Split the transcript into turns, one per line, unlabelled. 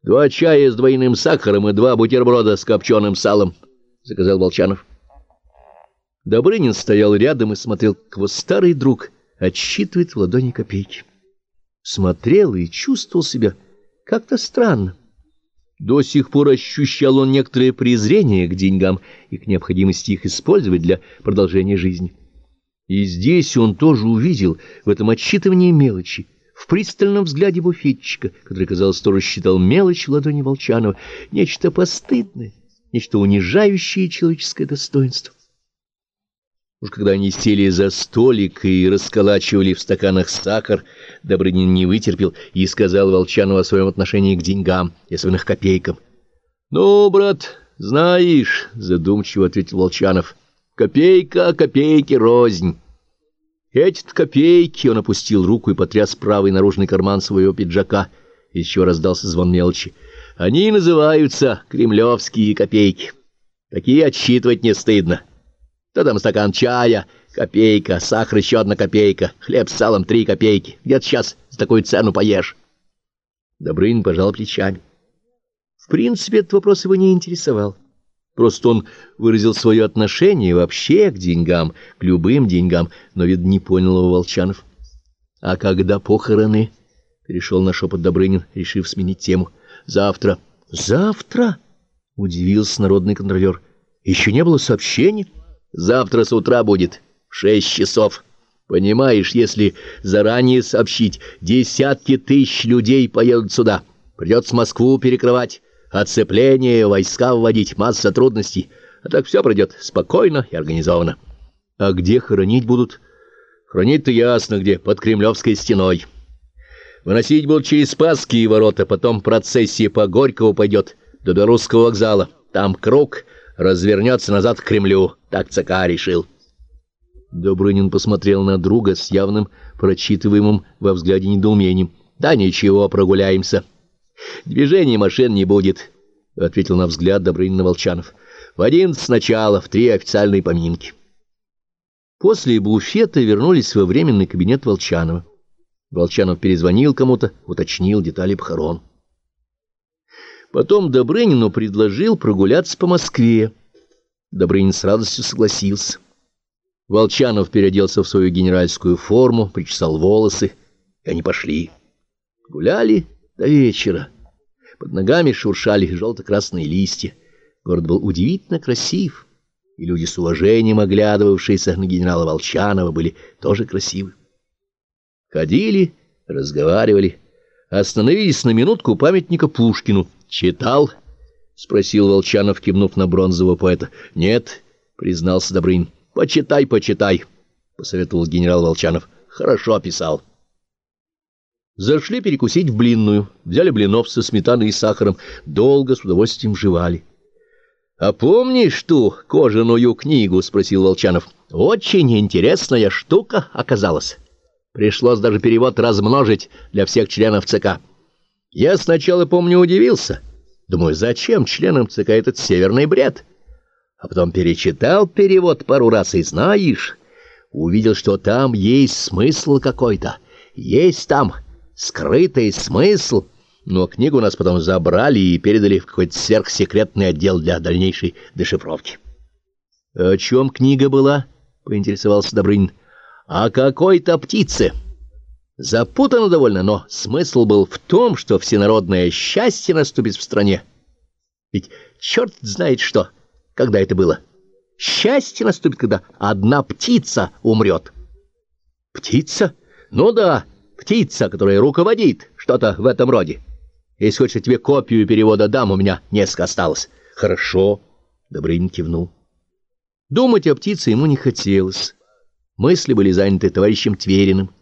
2 чая с двойным сахаром и 2 бутерброда с копченым салом, — заказал Волчанов. Добрынин стоял рядом и смотрел, как его старый друг отсчитывает в ладони копейки. Смотрел и чувствовал себя как-то странно. До сих пор ощущал он некоторое презрение к деньгам и к необходимости их использовать для продолжения жизни. И здесь он тоже увидел в этом отсчитывании мелочи, в пристальном взгляде буфетчика, который, казалось, тоже считал мелочь в ладони Волчанова, нечто постыдное, нечто унижающее человеческое достоинство. Уж когда они сели за столик и расколачивали в стаканах сахар, Добрынин не вытерпел и сказал Волчанову о своем отношении к деньгам, и особенно к копейкам. — Ну, брат, знаешь, — задумчиво ответил Волчанов, — копейка копейки рознь. Эти-то копейки, — он опустил руку и потряс правый наружный карман своего пиджака, еще раздался звон мелочи, — они называются кремлевские копейки. Такие отсчитывать не стыдно. То там стакан чая — копейка, сахар — еще 1 копейка, хлеб с салом — 3 копейки. Где-то сейчас за такую цену поешь. Добрынин пожал плечами. В принципе, этот вопрос его не интересовал. Просто он выразил свое отношение вообще к деньгам, к любым деньгам, но, видно, не понял его Волчанов. — А когда похороны? — перешел на шепот Добрынин, решив сменить тему. — Завтра. — Завтра? — удивился народный контролер. — Еще не было сообщения? — Завтра с утра будет, в 6 часов. Понимаешь, если заранее сообщить, десятки тысяч людей поедут сюда. Придется Москву перекрывать, оцепление, войска вводить, масса трудностей. А так все пройдет спокойно и организованно. — А где хоронить будут? — Хоронить-то ясно где, под Кремлевской стеной. Выносить будут через Спасские ворота, потом процессия по Горького пойдет до Белорусского вокзала. Там круг развернется назад к Кремлю. Так ЦК решил. Добрынин посмотрел на друга с явным прочитываемым во взгляде недоумением. — Да ничего, прогуляемся. — Движения машин не будет, — ответил на взгляд Добрынина Волчанов. — В 11 сначала, в 3 официальные поминки. После буфета вернулись во временный кабинет Волчанова. Волчанов перезвонил кому-то, уточнил детали похорон. Потом Добрынину предложил прогуляться по Москве. Добрынин с радостью согласился. Волчанов переоделся в свою генеральскую форму, причесал волосы, и они пошли. Гуляли до вечера. Под ногами шуршали желто-красные листья. Город был удивительно красив, и люди, с уважением оглядывавшиеся на генерала Волчанова, были тоже красивы. Ходили, разговаривали, остановились на минутку у памятника Пушкину. «Читал?» — спросил Волчанов, кивнув на бронзового поэта. «Нет», — признался Добрынин. «Почитай, почитай», — посоветовал генерал Волчанов. «Хорошо описал». Зашли перекусить в блинную, взяли блинов со сметаной и сахаром, долго с удовольствием жевали. — А помнишь ту кожаную книгу? — спросил Волчанов. — Очень интересная штука оказалась. Пришлось даже перевод размножить для всех членов ЦК. Я сначала, помню, удивился. Думаю, зачем членам ЦК этот северный бред? А потом перечитал перевод пару раз и, знаешь, увидел, что там есть смысл какой-то. Есть там скрытый смысл. Но книгу у нас потом забрали и передали в какой-то сверхсекретный отдел для дальнейшей дешифровки. — О чем книга была? — поинтересовался Добрынин. — О какой-то птице. Запутано довольно, но смысл был в том, что всенародное счастье наступит в стране. Ведь черт знает что, когда это было. Счастье наступит, когда одна птица умрет. — Птица? Ну да, птица, которая руководит, что-то в этом роде. Если хочешь, я тебе копию перевода дам, у меня несколько осталось. — Хорошо, — Добрынин кивнул. Думать о птице ему не хотелось. Мысли были заняты товарищем Твериным.